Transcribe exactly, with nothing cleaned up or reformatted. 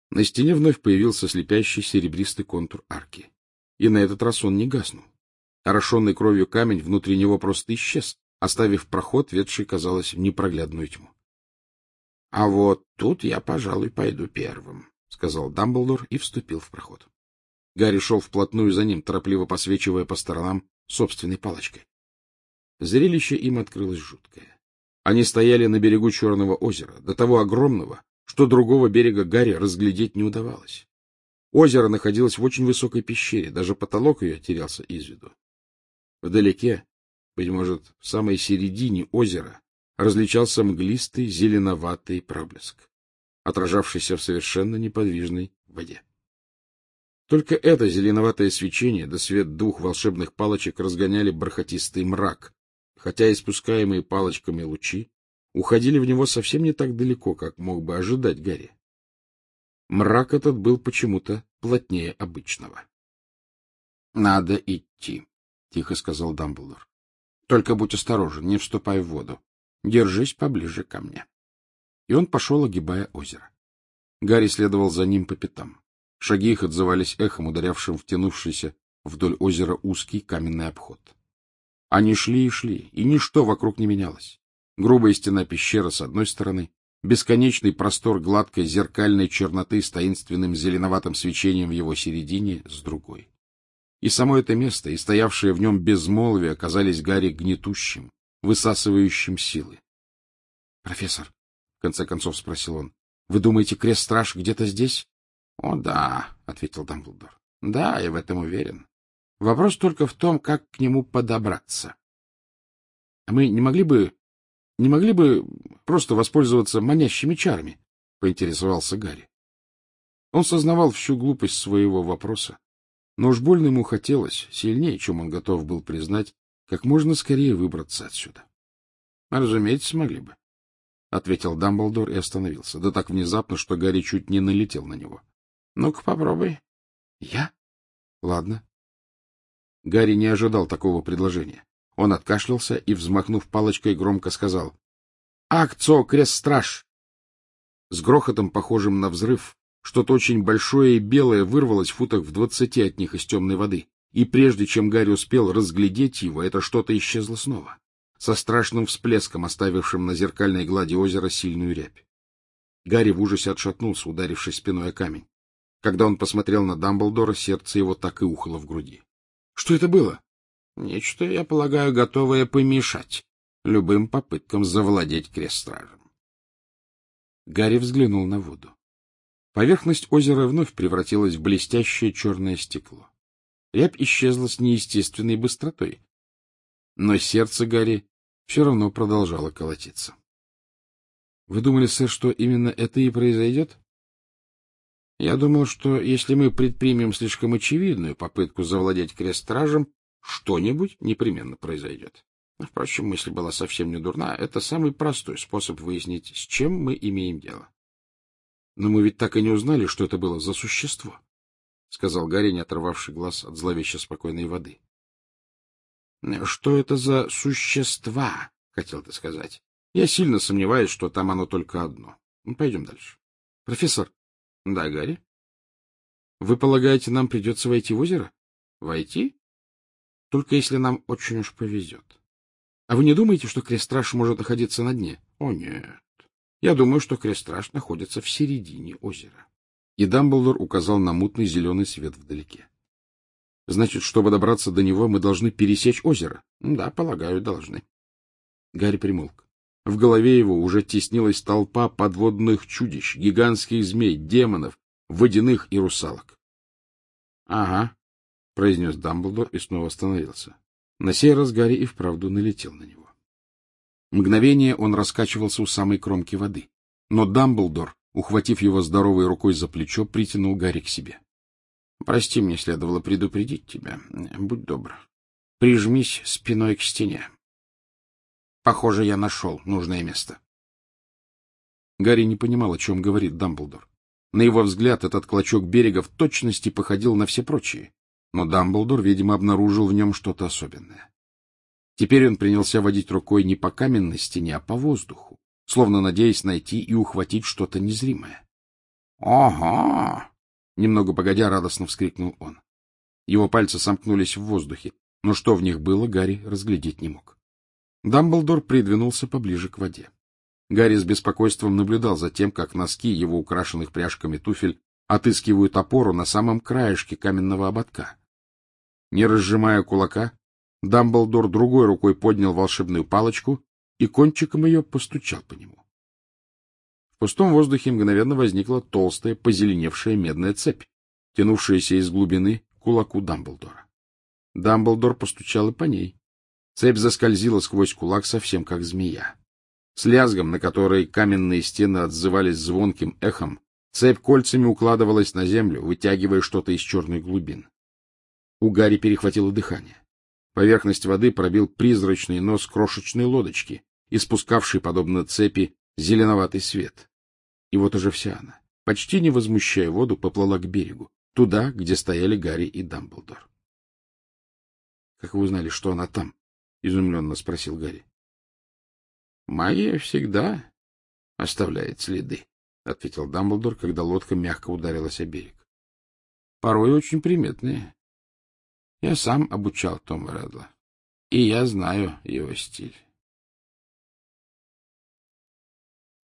На стене вновь появился слепящий серебристый контур арки. И на этот раз он не гаснул. Орошенный кровью камень внутри него просто исчез, оставив проход, ведший, казалось, в непроглядную тьму. — А вот тут я, пожалуй, пойду первым, — сказал Дамблдор и вступил в проход. Гарри шел вплотную за ним, торопливо посвечивая по сторонам собственной палочкой. Зрелище им открылось жуткое. Они стояли на берегу Черного озера, до того огромного, что другого берега Гарри разглядеть не удавалось. Озеро находилось в очень высокой пещере, даже потолок ее терялся из виду. Вдалеке, быть может, в самой середине озера, различался мглистый зеленоватый проблеск, отражавшийся в совершенно неподвижной воде. Только это зеленоватое свечение да свет двух волшебных палочек разгоняли бархатистый мрак, хотя испускаемые палочками лучи уходили в него совсем не так далеко, как мог бы ожидать Гарри. Мрак этот был почему-то плотнее обычного. — Надо идти, — тихо сказал Дамблдор. — Только будь осторожен, не вступай в воду. Держись поближе ко мне. И он пошел, огибая озеро. Гарри следовал за ним по пятам. Шаги их отзывались эхом, ударявшим в тянувшийся вдоль озера узкий каменный обход. Они шли и шли, и ничто вокруг не менялось. Грубая стена пещеры с одной стороны, бесконечный простор гладкой зеркальной черноты с таинственным зеленоватым свечением в его середине с другой. И само это место, и стоявшее в нем безмолвие оказались Гарри гнетущим, высасывающим силы. — Профессор, — в конце концов спросил он, — вы думаете, крест-страж где-то здесь? — О, да, — ответил Дамблдор. — Да, я в этом уверен. Вопрос только в том, как к нему подобраться. — А мы не могли бы... не могли бы просто воспользоваться манящими чарами? — поинтересовался Гарри. Он сознавал всю глупость своего вопроса, но уж больно ему хотелось, сильнее, чем он готов был признать, как можно скорее выбраться отсюда. — Разумеется, смогли бы, — ответил Дамблдор и остановился, да так внезапно, что Гарри чуть не налетел на него. — Ну-ка, попробуй. — Я? — Ладно. Гарри не ожидал такого предложения. Он откашлялся и, взмахнув палочкой, громко сказал: — Акцо, крест-страж! С грохотом, похожим на взрыв, что-то очень большое и белое вырвалось в футах в двадцати от них из темной воды, и прежде чем Гарри успел разглядеть его, это что-то исчезло снова, со страшным всплеском, оставившим на зеркальной глади озера сильную рябь. Гарри в ужасе отшатнулся, ударившись спиной о камень. Когда он посмотрел на Дамблдора, сердце его так и ухало в груди. — Что это было? — Нечто, я полагаю, готовое помешать любым попыткам завладеть крест-стражем. Гарри взглянул на воду. Поверхность озера вновь превратилась в блестящее черное стекло. Рябь исчезла с неестественной быстротой, но сердце Гарри все равно продолжало колотиться. — Вы думали, сэр, что именно это и произойдет? — Я думал, что если мы предпримем слишком очевидную попытку завладеть крест-стражем, что-нибудь непременно произойдет. Впрочем, мысль была совсем не дурна. Это самый простой способ выяснить, с чем мы имеем дело. — Но мы ведь так и не узнали, что это было за существо, — сказал Гарри, не оторвавший глаз от зловеще спокойной воды. — Что это за существа, хотел ты сказать? Я сильно сомневаюсь, что там оно только одно. Пойдем дальше. — Профессор. — Да, Гарри? — Вы полагаете, нам придется войти в озеро? — Войти? — Только если нам очень уж повезет. А вы не думаете, что крест-страж может находиться на дне? — О, нет. Я думаю, что крест-страж находится в середине озера. И Дамблдор указал на мутный зеленый свет вдалеке. — Значит, чтобы добраться до него, мы должны пересечь озеро? — Да, полагаю, должны. Гарри примолк. В голове его уже теснилась толпа подводных чудищ, гигантских змей, демонов, водяных и русалок. — Ага, — произнес Дамблдор и снова остановился. На сей раз Гарри и вправду налетел на него. Мгновение он раскачивался у самой кромки воды, но Дамблдор, ухватив его здоровой рукой за плечо, притянул Гарри к себе. — Прости, мне следовало предупредить тебя. Будь добр. Прижмись спиной к стене. Похоже, я нашел нужное место. Гарри не понимал, о чем говорит Дамблдор. На его взгляд, этот клочок берега в точности походил на все прочие, но Дамблдор, видимо, обнаружил в нем что-то особенное. Теперь он принялся водить рукой не по каменной стене, а по воздуху, словно надеясь найти и ухватить что-то незримое. Ага! Немного погодя, радостно вскрикнул он. Его пальцы сомкнулись в воздухе, но что в них было, Гарри разглядеть не мог. Дамблдор придвинулся поближе к воде. Гарри с беспокойством наблюдал за тем, как носки его украшенных пряжками туфель отыскивают опору на самом краешке каменного ободка. Не разжимая кулака, Дамблдор другой рукой поднял волшебную палочку и кончиком ее постучал по нему. В пустом воздухе мгновенно возникла толстая, позеленевшая медная цепь, тянувшаяся из глубины к кулаку Дамблдора. Дамблдор постучал и по ней. Цепь заскользила сквозь кулак совсем как змея. С лязгом, на который каменные стены отзывались звонким эхом, цепь кольцами укладывалась на землю, вытягивая что-то из черных глубин. У Гарри перехватило дыхание. Поверхность воды пробил призрачный нос крошечной лодочки, испускавшей, подобно цепи, зеленоватый свет. И вот уже вся она, почти не возмущая воду, поплыла к берегу, туда, где стояли Гарри и Дамблдор. — Как вы узнали, что она там? — изумленно спросил Гарри. — Магия всегда оставляет следы, — ответил Дамблдор, когда лодка мягко ударилась о берег. — Порой очень приметные. Я сам обучал Тома Реддла, и я знаю его стиль.